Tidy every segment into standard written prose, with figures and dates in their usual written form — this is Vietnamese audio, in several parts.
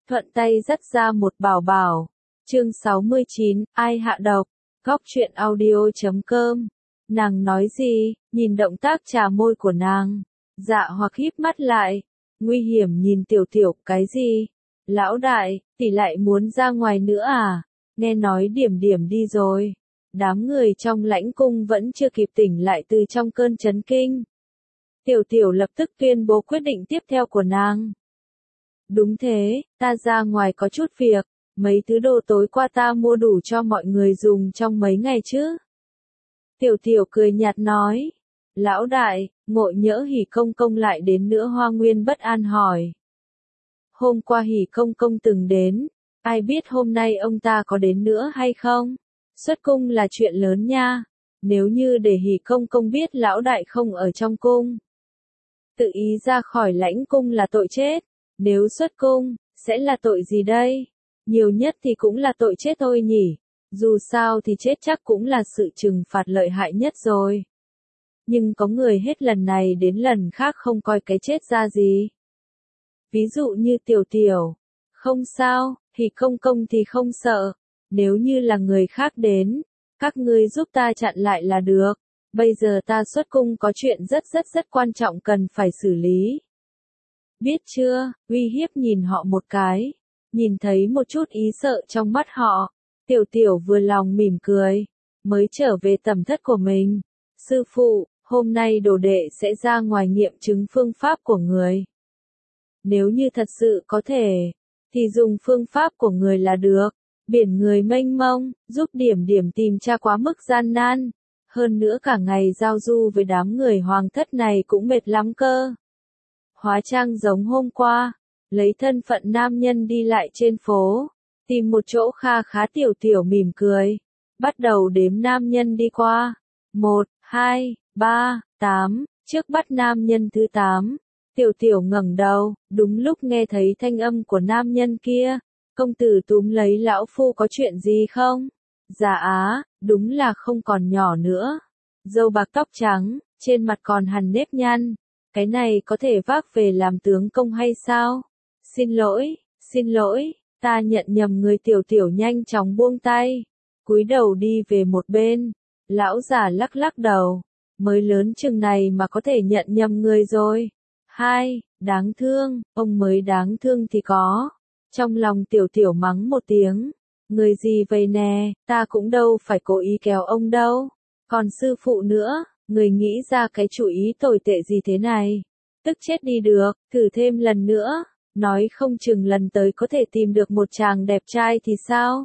thuận tay dắt ra một bảo bảo. Chương 69, ai hạ độc? Góc truyện audio.com. Nàng nói gì? Nhìn động tác chà môi của nàng. Dạ hoặc híp mắt lại. Nguy hiểm nhìn Tiểu Tiểu, cái gì? Lão đại, tỷ lại muốn ra ngoài nữa à? Nghe nói Điểm Điểm đi rồi. Đám người trong lãnh cung vẫn chưa kịp tỉnh lại từ trong cơn chấn kinh. Tiểu Tiểu lập tức tuyên bố quyết định tiếp theo của nàng. Đúng thế, ta ra ngoài có chút việc, mấy thứ đồ tối qua ta mua đủ cho mọi người dùng trong mấy ngày chứ. Tiểu Tiểu cười nhạt nói. Lão đại, ngộ nhỡ Hỉ Công Công lại đến nữa? Hoa Nguyên bất an hỏi. Hôm qua Hỉ Công Công từng đến, ai biết hôm nay ông ta có đến nữa hay không? Xuất cung là chuyện lớn nha, nếu như để Hỉ Công Công biết lão đại không ở trong cung, tự ý ra khỏi lãnh cung là tội chết, nếu xuất cung, sẽ là tội gì đây? Nhiều nhất thì cũng là tội chết thôi nhỉ, dù sao thì chết chắc cũng là sự trừng phạt lợi hại nhất rồi. Nhưng có người hết lần này đến lần khác không coi cái chết ra gì. Ví dụ như Tiểu Tiểu, không sao, Hỉ Công Công thì không sợ, nếu như là người khác đến, các ngươi giúp ta chặn lại là được. Bây giờ ta xuất cung có chuyện rất quan trọng cần phải xử lý. Biết chưa, uy hiếp nhìn họ một cái, nhìn thấy một chút ý sợ trong mắt họ, Tiểu Tiểu vừa lòng mỉm cười, mới trở về tẩm thất của mình. Sư phụ, hôm nay đồ đệ sẽ ra ngoài nghiệm chứng phương pháp của người. Nếu như thật sự có thể, thì dùng phương pháp của người là được. Biển người mênh mông, giúp Điểm Điểm tìm tra quá mức gian nan. Hơn nữa cả ngày giao du với đám người hoàng thất này cũng mệt lắm cơ. Hóa trang giống hôm qua, lấy thân phận nam nhân đi lại trên phố, tìm một chỗ kha khá. Tiểu Tiểu mỉm cười, bắt đầu đếm nam nhân đi qua. 1, 2, 3, 8, trước bắt nam nhân thứ 8. Tiểu Tiểu ngẩng đầu, đúng lúc nghe thấy thanh âm của nam nhân kia. Công tử túm lấy lão phu có chuyện gì không? Dạ á, đúng là không còn nhỏ nữa. Râu bạc tóc trắng, trên mặt còn hằn nếp nhăn. Cái này có thể vác về làm tướng công hay sao? Xin lỗi, ta nhận nhầm người. Tiểu Tiểu nhanh chóng buông tay, cúi đầu đi về một bên. Lão già lắc lắc đầu, mới lớn chừng này mà có thể nhận nhầm người rồi. Đáng thương, ông mới đáng thương thì có. Trong lòng Tiểu Tiểu mắng một tiếng, người gì vậy nè, ta cũng đâu phải cố ý kéo ông đâu. Còn sư phụ nữa, người nghĩ ra cái chủ ý tồi tệ gì thế này? Tức chết đi được, thử thêm lần nữa, nói không chừng lần tới có thể tìm được một chàng đẹp trai thì sao?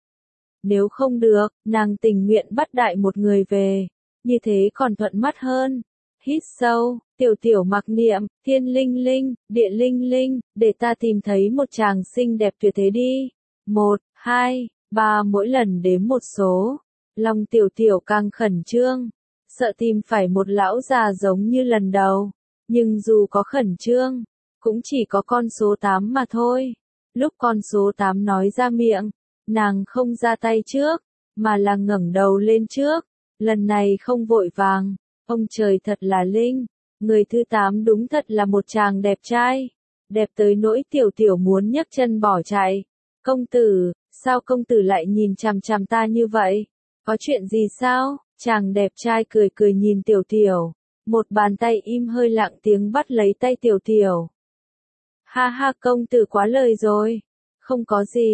Nếu không được, nàng tình nguyện bắt đại một người về, như thế còn thuận mắt hơn. Hít sâu, Tiểu Tiểu mặc niệm, thiên linh linh, địa linh linh, để ta tìm thấy một chàng xinh đẹp tuyệt thế đi. 1, 2, 3 mỗi lần đếm một số. Lòng Tiểu Tiểu càng khẩn trương, sợ tìm phải một lão già giống như lần đầu. Nhưng dù có khẩn trương, cũng chỉ có con số 8 mà thôi. Lúc con số 8 nói ra miệng, nàng không ra tay trước, mà là ngẩng đầu lên trước. Lần này không vội vàng. Ông trời thật là linh, người thứ 8 đúng thật là một chàng đẹp trai, đẹp tới nỗi Tiểu Tiểu muốn nhấc chân bỏ chạy. Công tử, sao công tử lại nhìn chằm chằm ta như vậy? Có chuyện gì sao? Chàng đẹp trai cười cười nhìn Tiểu Tiểu, một bàn tay im hơi lặng tiếng bắt lấy tay Tiểu Tiểu. Ha ha, công tử quá lời rồi. Không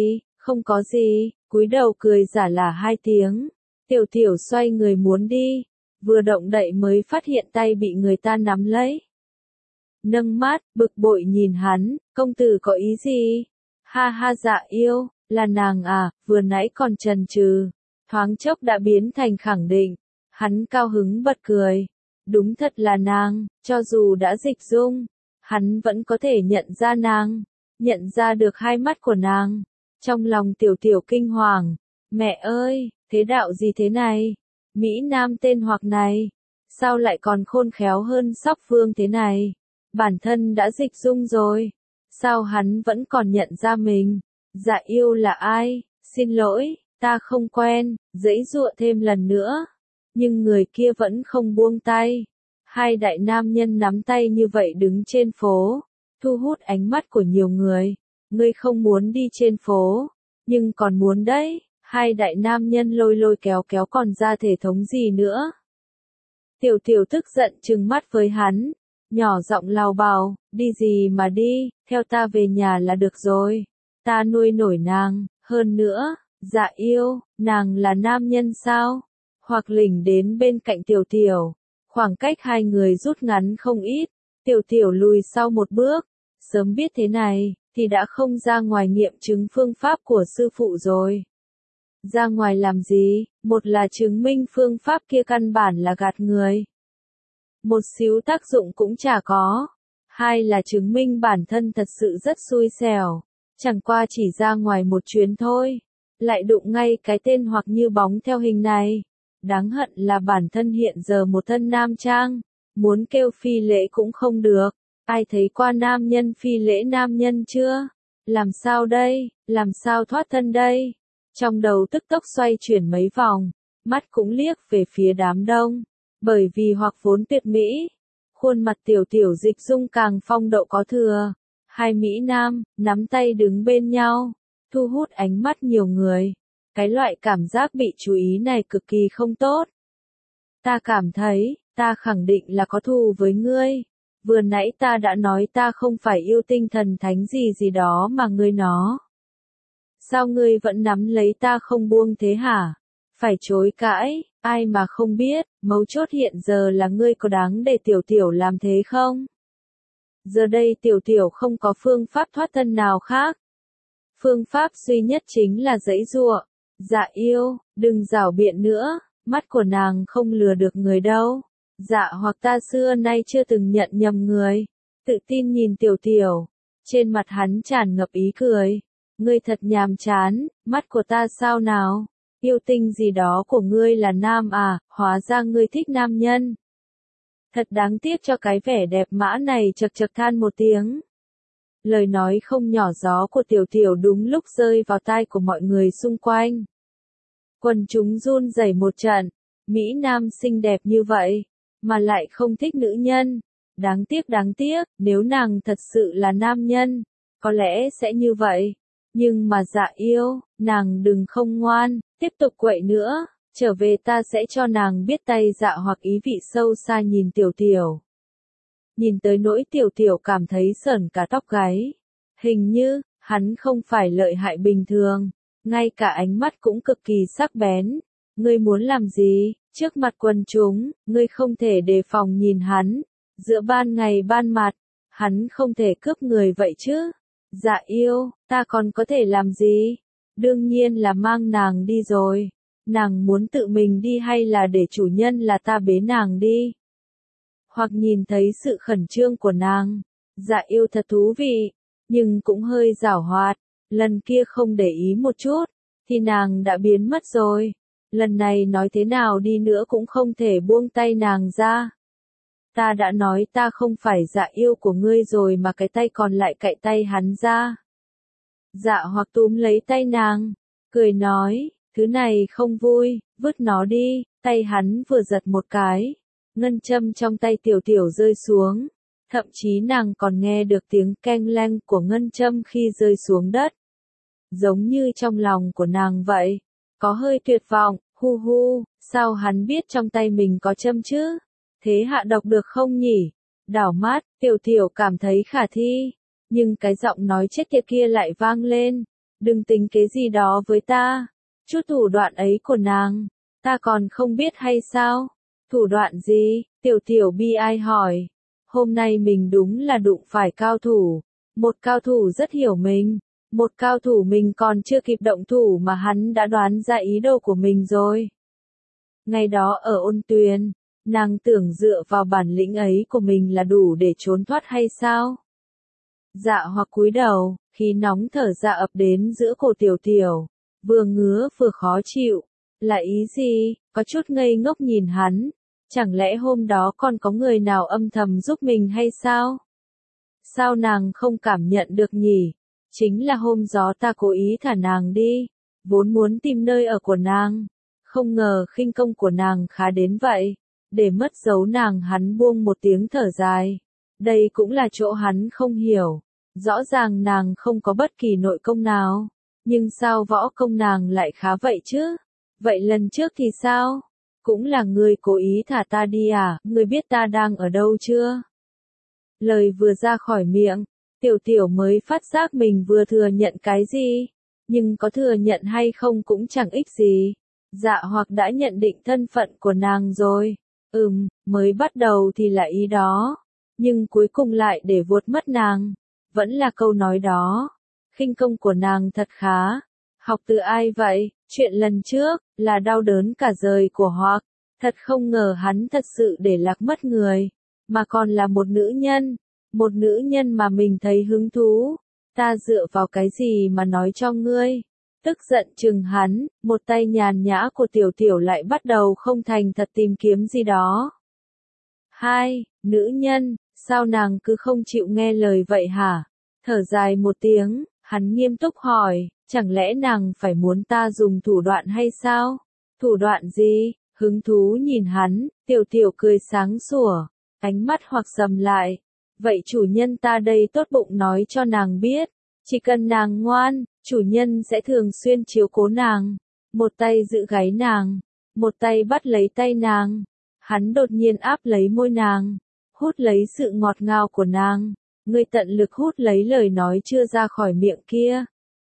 có gì, cúi đầu cười giả là 2 tiếng. Tiểu Tiểu xoay người muốn đi. Vừa động đậy mới phát hiện tay bị người ta nắm lấy. Nâng mắt, bực bội nhìn hắn, công tử có ý gì? Ha ha, dạ yêu, là nàng à, vừa nãy còn chần chừ, thoáng chốc đã biến thành khẳng định. Hắn cao hứng bật cười. Đúng thật là nàng, cho dù đã dịch dung, hắn vẫn có thể nhận ra nàng, nhận ra được hai mắt của nàng. Trong lòng Tiểu Tiểu kinh hoàng, mẹ ơi, thế đạo gì thế này? Mỹ Nam tên hoặc này, sao lại còn khôn khéo hơn Sóc Vương thế này? Bản thân đã dịch dung rồi, sao hắn vẫn còn nhận ra mình? Dạ yêu là ai? Xin lỗi, ta không quen. Giãy giụa thêm lần nữa, nhưng người kia vẫn không buông tay. Hai đại nam nhân nắm tay như vậy đứng trên phố, thu hút ánh mắt của nhiều người. Ngươi không muốn đi trên phố, nhưng còn muốn đấy. Hai đại nam nhân lôi lôi kéo kéo còn ra thể thống gì nữa. Tiểu tiểu tức giận trừng mắt với hắn, nhỏ giọng lào bào, đi gì mà đi, theo ta về nhà là được rồi. Ta nuôi nổi nàng, hơn nữa, Dạ Yêu, nàng là nam nhân sao? Hoặc Lĩnh đến bên cạnh tiểu tiểu, khoảng cách hai người rút ngắn không ít, tiểu tiểu lùi sau một bước, sớm biết thế này, thì đã không ra ngoài nghiệm chứng phương pháp của sư phụ rồi. Ra ngoài làm gì, một là chứng minh phương pháp kia căn bản là gạt người. Một xíu tác dụng cũng chả có. Hai là chứng minh bản thân thật sự rất xui xẻo. Chẳng qua chỉ ra ngoài một chuyến thôi. Lại đụng ngay cái tên hoặc như bóng theo hình này. Đáng hận là bản thân hiện giờ một thân nam trang. Muốn kêu phi lễ cũng không được. Ai thấy qua nam nhân phi lễ nam nhân chưa? Làm sao đây? Làm sao thoát thân đây? Trong đầu tức tốc xoay chuyển mấy vòng, mắt cũng liếc về phía đám đông, bởi vì hoặc vốn tuyệt mỹ, khuôn mặt tiểu tiểu dịch dung càng phong độ có thừa, hai mỹ nam, nắm tay đứng bên nhau, thu hút ánh mắt nhiều người, cái loại cảm giác bị chú ý này cực kỳ không tốt. Ta cảm thấy, ta khẳng định là có thù với ngươi, vừa nãy ta đã nói ta không phải yêu tinh thần thánh gì gì đó mà ngươi nó. Sao ngươi vẫn nắm lấy ta không buông thế hả? Phải chối cãi, ai mà không biết, mấu chốt hiện giờ là ngươi có đáng để tiểu tiểu làm thế không? Giờ đây tiểu tiểu không có phương pháp thoát thân nào khác. Phương pháp duy nhất chính là giãy giụa. Dạ Yêu, đừng giảo biện nữa, mắt của nàng không lừa được người đâu. Dạ hoặc ta xưa nay chưa từng nhận nhầm người. Tự tin nhìn tiểu tiểu, trên mặt hắn tràn ngập ý cười. Ngươi thật nhàm chán, mắt của ta sao nào? Yêu tinh gì đó của ngươi là nam à, hóa ra ngươi thích nam nhân. Thật đáng tiếc cho cái vẻ đẹp mã này chật chật than một tiếng. Lời nói không nhỏ gió của tiểu tiểu đúng lúc rơi vào tai của mọi người xung quanh. Quần chúng run rẩy một trận, Mỹ Nam xinh đẹp như vậy, mà lại không thích nữ nhân. Đáng tiếc, nếu nàng thật sự là nam nhân, có lẽ sẽ như vậy. Nhưng mà Dạ Yêu, nàng đừng không ngoan, tiếp tục quậy nữa, trở về ta sẽ cho nàng biết tay dạ hoặc ý vị sâu xa nhìn tiểu tiểu. Nhìn tới nỗi tiểu tiểu cảm thấy sởn cả tóc gáy. Hình như, hắn không phải lợi hại bình thường, ngay cả ánh mắt cũng cực kỳ sắc bén. Ngươi muốn làm gì, trước mặt quần chúng, ngươi không thể đề phòng nhìn hắn, giữa ban ngày ban mặt, hắn không thể cướp người vậy chứ. Dạ Yêu, ta còn có thể làm gì? Đương nhiên là mang nàng đi rồi. Nàng muốn tự mình đi hay là để chủ nhân là ta bế nàng đi? Hoặc nhìn thấy sự khẩn trương của nàng. Dạ Yêu thật thú vị, nhưng cũng hơi giảo hoạt. Lần kia không để ý một chút, thì nàng đã biến mất rồi. Lần này nói thế nào đi nữa cũng không thể buông tay nàng ra. Ta đã nói ta không phải Dạ Yêu của ngươi rồi mà cái tay còn lại cạy tay hắn ra. Dạ hoặc túm lấy tay nàng, cười nói, thứ này không vui, vứt nó đi, tay hắn vừa giật một cái. Ngân châm trong tay tiểu tiểu rơi xuống, thậm chí nàng còn nghe được tiếng keng leng của ngân châm khi rơi xuống đất. Giống như trong lòng của nàng vậy, có hơi tuyệt vọng, hu hu, sao hắn biết trong tay mình có châm chứ? Thế hạ độc được không nhỉ? Đảo mắt, tiểu tiểu cảm thấy khả thi, nhưng cái giọng nói chết tiệt kia lại vang lên. Đừng tính kế gì đó với ta. Chút thủ đoạn ấy của nàng, ta còn không biết hay sao? Thủ đoạn gì? Tiểu tiểu bi ai hỏi. Hôm nay mình đúng là đụng phải cao thủ. Một cao thủ rất hiểu mình. Một cao thủ mình còn chưa kịp động thủ mà hắn đã đoán ra ý đồ của mình rồi. Ngày đó ở Ôn Tuyền, nàng tưởng dựa vào bản lĩnh ấy của mình là đủ để trốn thoát hay sao? Dạ hoặc cúi đầu, khí nóng thở ra ập đến giữa cổ tiểu tiểu, vừa ngứa vừa khó chịu. Là ý gì? Có chút ngây ngốc nhìn hắn. Chẳng lẽ hôm đó còn có người nào âm thầm giúp mình hay sao? Sao nàng không cảm nhận được nhỉ? Chính là hôm gió ta cố ý thả nàng đi, vốn muốn tìm nơi ở của nàng. Không ngờ khinh công của nàng khá đến vậy. Để mất dấu nàng hắn buông một tiếng thở dài. Đây cũng là chỗ hắn không hiểu. Rõ ràng nàng không có bất kỳ nội công nào. Nhưng sao võ công nàng lại khá vậy chứ? Vậy lần trước thì sao? Cũng là ngươi cố ý thả ta đi à? Ngươi biết ta đang ở đâu chưa? Lời vừa ra khỏi miệng, Tiểu Tiểu mới phát giác mình vừa thừa nhận cái gì. Nhưng có thừa nhận hay không cũng chẳng ích gì. Dạ hoặc đã nhận định thân phận của nàng rồi. Mới bắt đầu thì là ý đó. Nhưng cuối cùng lại để vuốt mất nàng. Vẫn là câu nói đó. Khinh công của nàng thật khá. Học từ ai vậy? Chuyện lần trước, là đau đớn cả đời của Hoặc. Thật không ngờ hắn thật sự để lạc mất người. Mà còn là một nữ nhân. Một nữ nhân mà mình thấy hứng thú. Ta dựa vào cái gì mà nói cho ngươi? Tức giận chừng hắn, một tay nhàn nhã của Tiểu Tiểu lại bắt đầu không thành thật tìm kiếm gì đó. Hai, nữ nhân, sao nàng cứ không chịu nghe lời vậy hả? Thở dài một tiếng, hắn nghiêm túc hỏi, chẳng lẽ nàng phải muốn ta dùng thủ đoạn hay sao? Thủ đoạn gì? Hứng thú nhìn hắn, Tiểu Tiểu cười sáng sủa, ánh mắt hoặc sầm lại. Vậy chủ nhân ta đây tốt bụng nói cho nàng biết, chỉ cần nàng ngoan, chủ nhân sẽ thường xuyên chiếu cố nàng. Một tay giữ gáy nàng, một tay bắt lấy tay nàng. Hắn đột nhiên áp lấy môi nàng, hút lấy sự ngọt ngào của nàng. Ngươi tận lực hút lấy lời nói chưa ra khỏi miệng kia.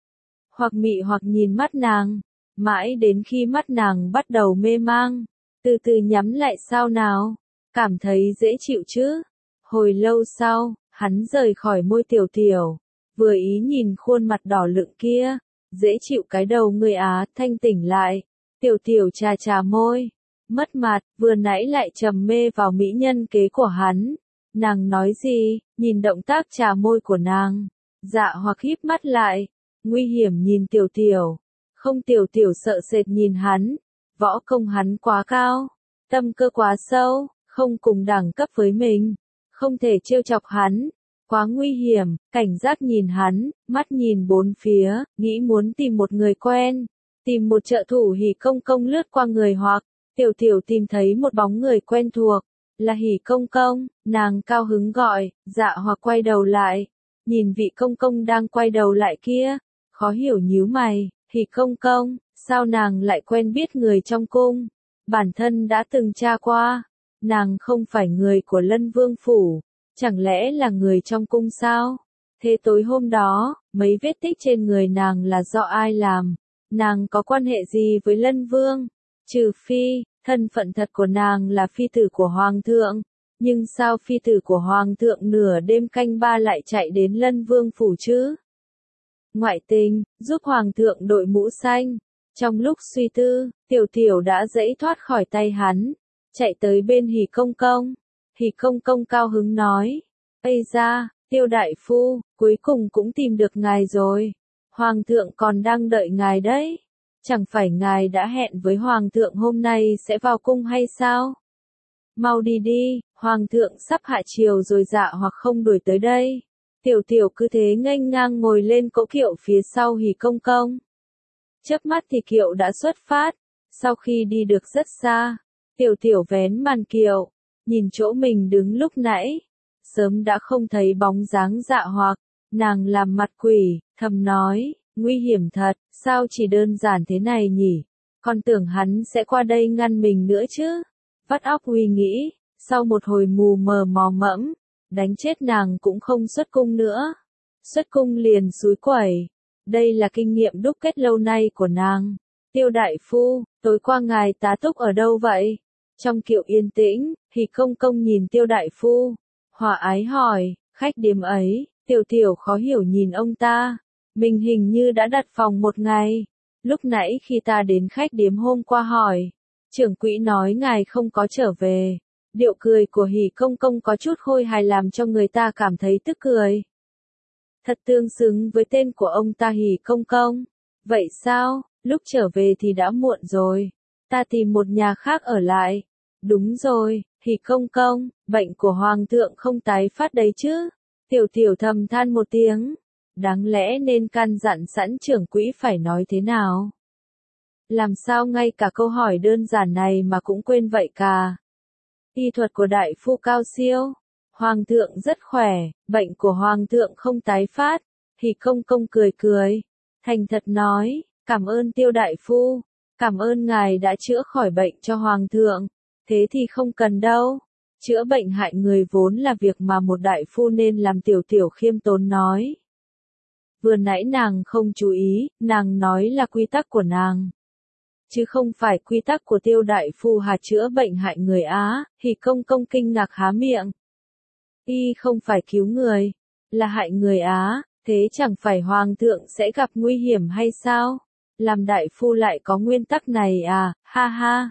Hoặc mị hoặc nhìn mắt nàng, mãi đến khi mắt nàng bắt đầu mê mang, từ từ nhắm lại sao nào, cảm thấy dễ chịu chứ. Hồi lâu sau, hắn rời khỏi môi Tiểu Tiểu, vừa ý nhìn khuôn mặt đỏ lựng kia, dễ chịu cái đầu người Á, thanh tỉnh lại. Tiểu Tiểu chà chà môi, mất mặt, vừa nãy lại trầm mê vào mỹ nhân kế của hắn. Nàng nói gì, nhìn động tác chà môi của nàng, dạ hoặc híp mắt lại, nguy hiểm nhìn Tiểu Tiểu. Không, Tiểu Tiểu sợ sệt nhìn hắn, võ công hắn quá cao, tâm cơ quá sâu, không cùng đẳng cấp với mình, không thể trêu chọc hắn, quá nguy hiểm, cảnh giác nhìn hắn, mắt nhìn bốn phía, nghĩ muốn tìm một người quen, tìm một trợ thủ. Hỉ Công Công lướt qua người Hoặc, Tiểu Tiểu tìm thấy một bóng người quen thuộc, là Hỉ Công Công, nàng cao hứng gọi, dạ Hoặc quay đầu lại, nhìn vị công công đang quay đầu lại kia, khó hiểu nhíu mày, Hỉ Công Công, sao nàng lại quen biết người trong cung, bản thân đã từng tra qua, nàng không phải người của Lân Vương Phủ, chẳng lẽ là người trong cung sao? Thế tối hôm đó, mấy vết tích trên người nàng là do ai làm? Nàng có quan hệ gì với Lân Vương? Trừ phi, thân phận thật của nàng là phi tử của Hoàng thượng. Nhưng sao phi tử của Hoàng thượng nửa đêm canh ba lại chạy đến Lân Vương Phủ chứ? Ngoại tình, giúp Hoàng thượng đội mũ xanh. Trong lúc suy tư, Tiểu Tiểu đã dãy thoát khỏi tay hắn, chạy tới bên Hỉ Công Công. Hỉ Công Công cao hứng nói, ây da, Tiêu đại phu, cuối cùng cũng tìm được ngài rồi. Hoàng thượng còn đang đợi ngài đấy. Chẳng phải ngài đã hẹn với Hoàng thượng hôm nay sẽ vào cung hay sao? Mau đi đi, Hoàng thượng sắp hạ triều rồi. Dạ hoặc không đuổi tới đây. Tiểu Tiểu cứ thế nghênh ngang ngồi lên cỗ kiệu phía sau Hỉ Công Công. Chớp mắt thì kiệu đã xuất phát. Sau khi đi được rất xa, Tiểu Tiểu vén màn kiệu, nhìn chỗ mình đứng lúc nãy, sớm đã không thấy bóng dáng Dạ Hoặc. Nàng làm mặt quỷ, thầm nói, nguy hiểm thật, sao chỉ đơn giản thế này nhỉ? Còn tưởng hắn sẽ qua đây ngăn mình nữa chứ. Vắt óc suy nghĩ, sau một hồi mù mờ mò mẫm, đánh chết nàng cũng không xuất cung nữa. Xuất cung liền xúi quẩy. Đây là kinh nghiệm đúc kết lâu nay của nàng. Tiêu đại phu, tối qua ngài tá túc ở đâu vậy? Trong kiệu yên tĩnh, Hỉ Công Công nhìn Tiêu đại phu, hòa ái hỏi, khách điếm ấy. Tiểu Tiểu khó hiểu nhìn ông ta, mình hình như đã đặt phòng một ngày. Lúc nãy khi ta đến khách điếm hôm qua hỏi, trưởng quỹ nói ngài không có trở về. Điệu cười của Hỉ Công Công có chút khôi hài làm cho người ta cảm thấy tức cười. Thật tương xứng với tên của ông ta Hỉ Công Công. Vậy sao, lúc trở về thì đã muộn rồi. Ta tìm một nhà khác ở lại. Đúng rồi, Hỉ Công Công, bệnh của Hoàng thượng không tái phát đấy chứ. Tiểu Tiểu thầm than một tiếng. Đáng lẽ nên căn dặn sẵn trưởng quỹ phải nói thế nào. Làm sao ngay cả câu hỏi đơn giản này mà cũng quên vậy cả. Y thuật của đại phu cao siêu. Hoàng thượng rất khỏe, bệnh của hoàng thượng không tái phát. Hỉ công công cười cười, thành thật nói, cảm ơn Tiêu đại phu, cảm ơn ngài đã chữa khỏi bệnh cho hoàng thượng. Thế thì không cần đâu. Chữa bệnh hại người vốn là việc mà một đại phu nên làm. Tiểu Tiểu khiêm tốn nói. Vừa nãy nàng không chú ý, nàng nói là quy tắc của nàng, chứ không phải quy tắc của Tiêu đại phu hà chữa bệnh hại người á. Hỉ công công kinh ngạc há miệng. Y không phải cứu người, là hại người á, thế chẳng phải hoàng thượng sẽ gặp nguy hiểm hay sao? Làm đại phu lại có nguyên tắc này à, ha ha.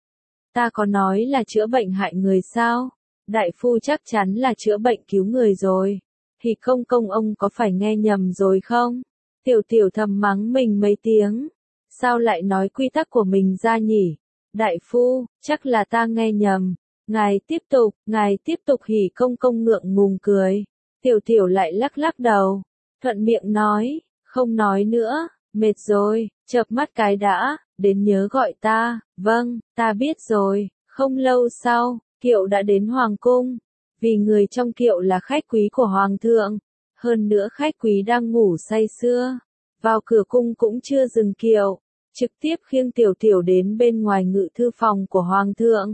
Ta có nói là chữa bệnh hại người sao? Đại phu chắc chắn là chữa bệnh cứu người rồi. Hỉ công công ông có phải nghe nhầm rồi không? Tiểu Tiểu thầm mắng mình mấy tiếng. Sao lại nói quy tắc của mình ra nhỉ? Đại phu, chắc là ta nghe nhầm. Ngài tiếp tục. Hỉ công công ngượng ngùng cười. Tiểu Tiểu lại lắc lắc đầu. Thuận miệng nói, không nói nữa, mệt rồi, chợp mắt cái đã, đến nhớ gọi ta. Vâng, ta biết rồi. Không lâu sau, kiệu đã đến hoàng cung. Vì người trong kiệu là khách quý của hoàng thượng. Hơn nữa khách quý đang ngủ say sưa. Vào cửa cung cũng chưa dừng kiệu. Trực tiếp khiêng Tiểu Tiểu đến bên ngoài ngự thư phòng của hoàng thượng.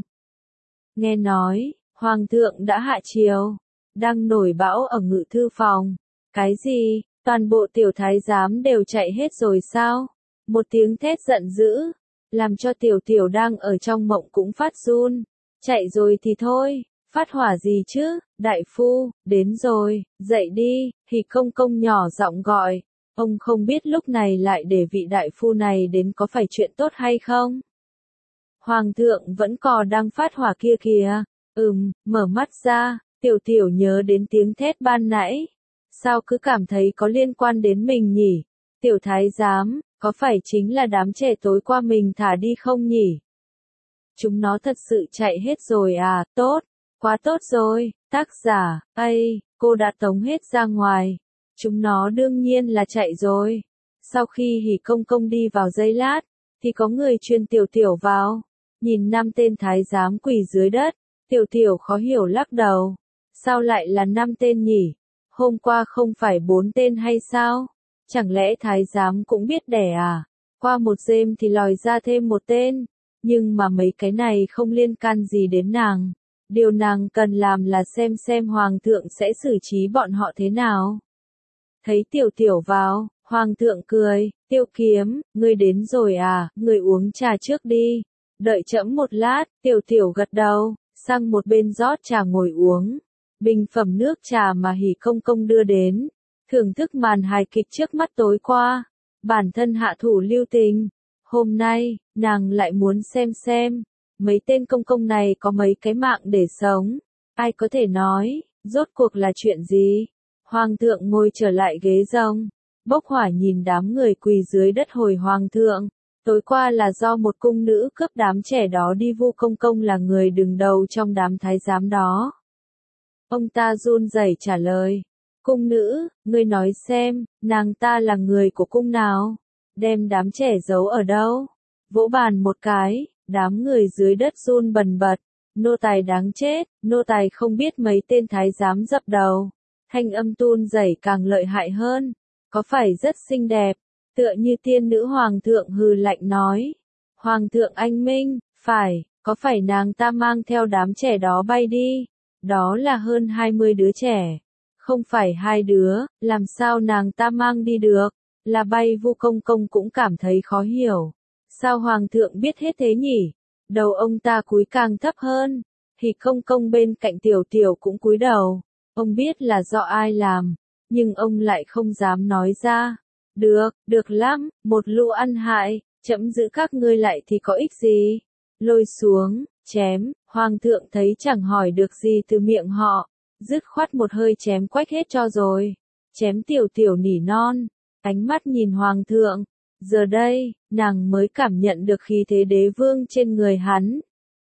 Nghe nói, hoàng thượng đã hạ triều, đang nổi bão ở ngự thư phòng. Cái gì, toàn bộ tiểu thái giám đều chạy hết rồi sao? Một tiếng thét giận dữ, làm cho Tiểu Tiểu đang ở trong mộng cũng phát run. Chạy rồi thì thôi, phát hỏa gì chứ? Đại phu, đến rồi, dậy đi. Hỉ công công nhỏ giọng gọi. Ông không biết lúc này lại để vị đại phu này đến có phải chuyện tốt hay không? Hoàng thượng vẫn còn đang phát hỏa kia kìa. Mở mắt ra, Tiểu Tiểu nhớ đến tiếng thét ban nãy. Sao cứ cảm thấy có liên quan đến mình nhỉ? Tiểu thái giám, có phải chính là đám trẻ tối qua mình thả đi không nhỉ? Chúng nó thật sự chạy hết rồi à? Tốt, quá tốt rồi. Tác giả, cô đã tống hết ra ngoài. Chúng nó đương nhiên là chạy rồi. Sau khi Hỉ công công đi vào giây lát, thì có người truyền Tiểu Tiểu vào. Nhìn 5 tên thái giám quỳ dưới đất, Tiểu Tiểu khó hiểu lắc đầu. Sao lại là 5 tên nhỉ? Hôm qua không phải 4 tên hay sao? Chẳng lẽ thái giám cũng biết đẻ à? Qua một đêm thì lòi ra thêm một tên. Nhưng mà mấy cái này không liên can gì đến nàng. Điều nàng cần làm là xem hoàng thượng sẽ xử trí bọn họ thế nào. Thấy Tiểu Tiểu vào, hoàng thượng cười. Tiêu Kiếm, ngươi đến rồi à? Ngươi uống trà trước đi. Đợi trẫm một lát. Tiểu Tiểu gật đầu, sang một bên rót trà ngồi uống. Bình phẩm nước trà mà Hỉ công công đưa đến. Thưởng thức màn hài kịch trước mắt tối qua. Bản thân hạ thủ lưu tình. Hôm nay, nàng lại muốn xem. Mấy tên công công này có mấy cái mạng để sống. Ai có thể nói, rốt cuộc là chuyện gì? Hoàng thượng ngồi trở lại ghế rồng. Bốc hỏa nhìn đám người quỳ dưới đất hồi hoàng thượng. Tối qua là do một cung nữ cướp đám trẻ đó đi. Vu công công là người đứng đầu trong đám thái giám đó. Ông ta run rẩy trả lời. Cung nữ, ngươi nói xem, nàng ta là người của cung nào? Đem đám trẻ giấu ở đâu? Vỗ bàn một cái, đám người dưới đất run bần bật. Nô tài đáng chết, nô tài không biết. Mấy tên thái giám dập đầu. Thanh âm run rẩy càng lợi hại hơn. Có phải rất xinh đẹp? Tựa như tiên nữ. Hoàng thượng hừ lạnh nói. Hoàng thượng anh minh, phải, có phải nàng ta mang theo đám trẻ đó bay đi? Đó là hơn 20 đứa trẻ. Không phải 2 đứa, làm sao nàng ta mang đi được? Là bay. Vu công công cũng cảm thấy khó hiểu. Sao hoàng thượng biết hết thế nhỉ? Đầu ông ta cúi càng thấp hơn. Hỉ công công bên cạnh Tiểu Tiểu cũng cúi đầu. Ông biết là do ai làm, nhưng ông lại không dám nói ra. Được lắm, một lũ ăn hại, trẫm giữ các ngươi lại thì có ích gì? Lôi xuống, chém. Hoàng thượng thấy chẳng hỏi được gì từ miệng họ, dứt khoát một hơi chém quách hết cho rồi. Chém. Tiểu Tiểu nỉ non, ánh mắt nhìn hoàng thượng. Giờ đây, nàng mới cảm nhận được khí thế đế vương trên người hắn.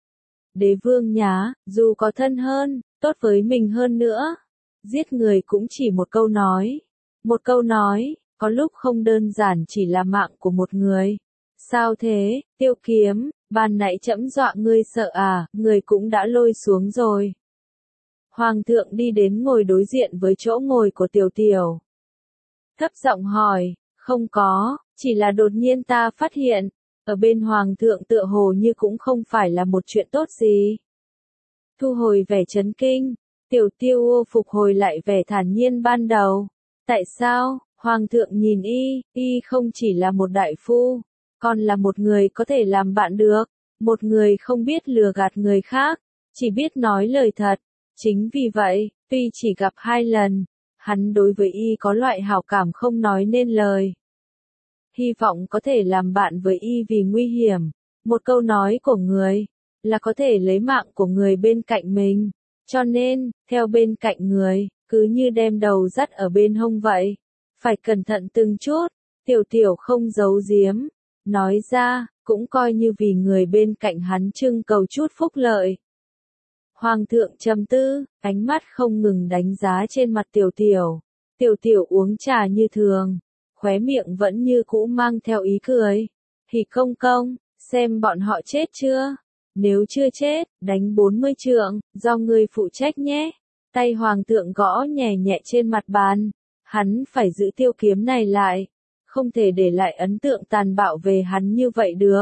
Đế vương nhá, dù có thân hơn, tốt với mình hơn nữa, giết người cũng chỉ một câu nói. Một câu nói, có lúc không đơn giản chỉ là mạng của một người. Sao thế, Tiêu Kiếm, ban nãy trẫm dọa ngươi sợ à? Ngươi cũng đã lôi xuống rồi. Hoàng thượng đi đến ngồi đối diện với chỗ ngồi của Tiểu Tiểu. Thấp giọng hỏi, không có, chỉ là đột nhiên ta phát hiện, ở bên Hoàng thượng tựa hồ như cũng không phải là một chuyện tốt gì. Thu hồi vẻ chấn kinh, Tiểu Tiêu phục hồi lại vẻ thản nhiên ban đầu. Tại sao? Hoàng thượng nhìn y không chỉ là một đại phu, còn là một người có thể làm bạn được, một người không biết lừa gạt người khác, chỉ biết nói lời thật. Chính vì vậy, tuy chỉ gặp 2 lần, hắn đối với y có loại hảo cảm không nói nên lời. Hy vọng có thể làm bạn với y vì nguy hiểm, một câu nói của người, là có thể lấy mạng của người bên cạnh mình, cho nên, theo bên cạnh người, cứ như đem đầu dắt ở bên hông vậy. Phải cẩn thận từng chút, Tiểu Tiểu không giấu giếm, nói ra, cũng coi như vì người bên cạnh hắn trưng cầu chút phúc lợi. Hoàng thượng trầm tư, ánh mắt không ngừng đánh giá trên mặt Tiểu Tiểu. Tiểu Tiểu uống trà như thường, khóe miệng vẫn như cũ mang theo ý cười. Hỉ công công, xem bọn họ chết chưa? Nếu chưa chết, đánh 40 trượng, do ngươi phụ trách nhé. Tay hoàng thượng gõ nhẹ nhẹ trên mặt bàn. Hắn phải giữ tiêu kiếm này lại, không thể để lại ấn tượng tàn bạo về hắn như vậy được.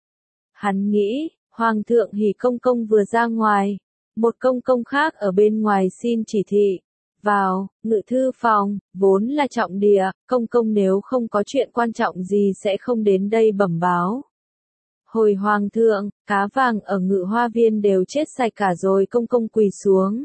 Hắn nghĩ, Hoàng thượng Hỉ công công vừa ra ngoài, một công công khác ở bên ngoài xin chỉ thị. Vào, ngự thư phòng, vốn là trọng địa, công công nếu không có chuyện quan trọng gì sẽ không đến đây bẩm báo. Hồi Hoàng thượng, cá vàng ở Ngự Hoa Viên đều chết sạch cả rồi, công công quỳ xuống.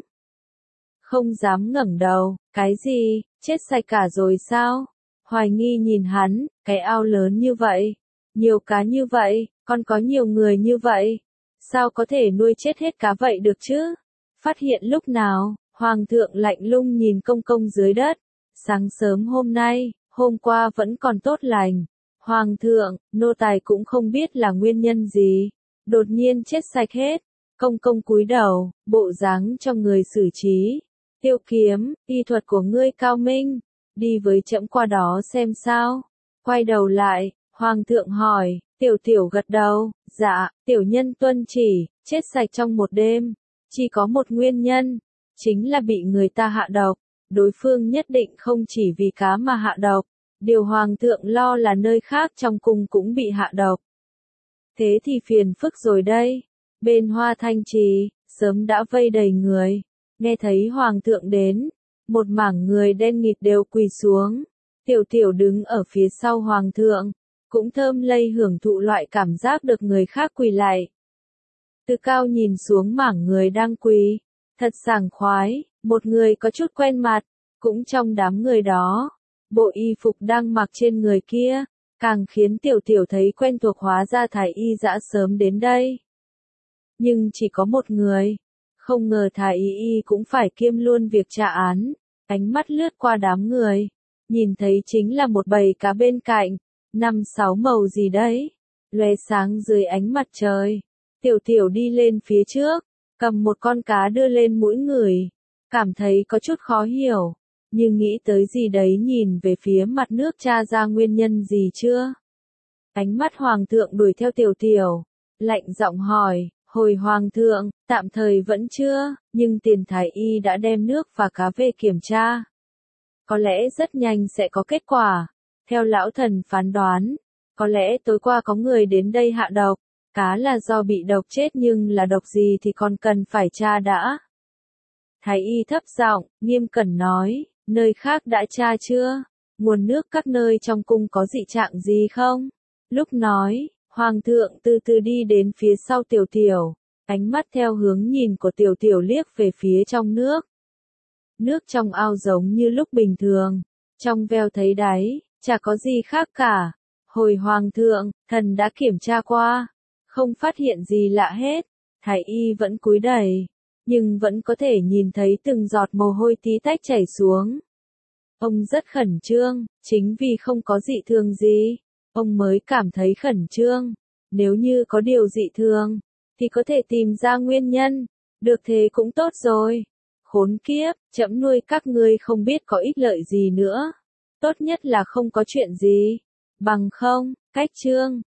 Không dám ngẩng đầu, cái gì, chết sạch cả rồi sao? Hoài nghi nhìn hắn, cái ao lớn như vậy, nhiều cá như vậy, còn có nhiều người như vậy, sao có thể nuôi chết hết cá vậy được chứ? Phát hiện lúc nào, Hoàng thượng lạnh lùng nhìn công công dưới đất, sáng sớm hôm nay, hôm qua vẫn còn tốt lành. Hoàng thượng, nô tài cũng không biết là nguyên nhân gì, đột nhiên chết sạch hết. Công công cúi đầu, bộ dáng cho người xử trí. Tiêu kiếm, y thuật của ngươi cao minh, đi với trẫm qua đó xem sao. Quay đầu lại, Hoàng thượng hỏi, Tiểu Tiểu gật đầu, dạ, tiểu nhân tuân chỉ, chết sạch trong một đêm. Chỉ có một nguyên nhân, chính là bị người ta hạ độc, đối phương nhất định không chỉ vì cá mà hạ độc. Điều Hoàng thượng lo là nơi khác trong cung cũng bị hạ độc. Thế thì phiền phức rồi đây. Bên Hoa Thanh Trì, sớm đã vây đầy người. Nghe thấy Hoàng thượng đến, một mảng người đen nghịt đều quỳ xuống. Tiểu Tiểu đứng ở phía sau Hoàng thượng, cũng thơm lây hưởng thụ loại cảm giác được người khác quỳ lại. Từ cao nhìn xuống mảng người đang quỳ, thật sảng khoái, một người có chút quen mặt, cũng trong đám người đó. Bộ y phục đang mặc trên người kia, càng khiến Tiểu Tiểu thấy quen thuộc, hóa ra Thái y dã sớm đến đây. Nhưng chỉ có một người, không ngờ Thái y cũng phải kiêm luôn việc tra án. Ánh mắt lướt qua đám người, nhìn thấy chính là một bầy cá bên cạnh, 5-6 màu gì đấy, lóe sáng dưới ánh mặt trời. Tiểu Tiểu đi lên phía trước, cầm một con cá đưa lên mũi người, cảm thấy có chút khó hiểu. Nhưng nghĩ tới gì đấy, nhìn về phía mặt nước tra ra nguyên nhân gì chưa. Ánh mắt Hoàng thượng đuổi theo Tiểu Tiểu, lạnh giọng hỏi, hồi Hoàng thượng, tạm thời vẫn chưa, nhưng tiền Thái y đã đem nước và cá về kiểm tra. Có lẽ rất nhanh sẽ có kết quả. Theo lão thần phán đoán, có lẽ tối qua có người đến đây hạ độc, cá là do bị độc chết nhưng là độc gì thì còn cần phải tra đã. Thái y thấp giọng, nghiêm cẩn nói. Nơi khác đã tra chưa? Nguồn nước các nơi trong cung có dị trạng gì không? Lúc nói, Hoàng thượng từ từ đi đến phía sau Tiểu Tiểu, ánh mắt theo hướng nhìn của Tiểu Tiểu liếc về phía trong nước. Nước trong ao giống như lúc bình thường, trong veo thấy đáy, chả có gì khác cả. Hồi Hoàng thượng, thần đã kiểm tra qua, không phát hiện gì lạ hết. Thái y vẫn cúi đầy, nhưng vẫn có thể nhìn thấy từng giọt mồ hôi tí tách chảy xuống. Ông rất khẩn trương, chính vì không có dị thường gì, ông mới cảm thấy khẩn trương. Nếu như có điều dị thường, thì có thể tìm ra nguyên nhân, được thế cũng tốt rồi. Khốn kiếp, trẫm nuôi các ngươi không biết có ích lợi gì nữa. Tốt nhất là không có chuyện gì, bằng không, cách chương.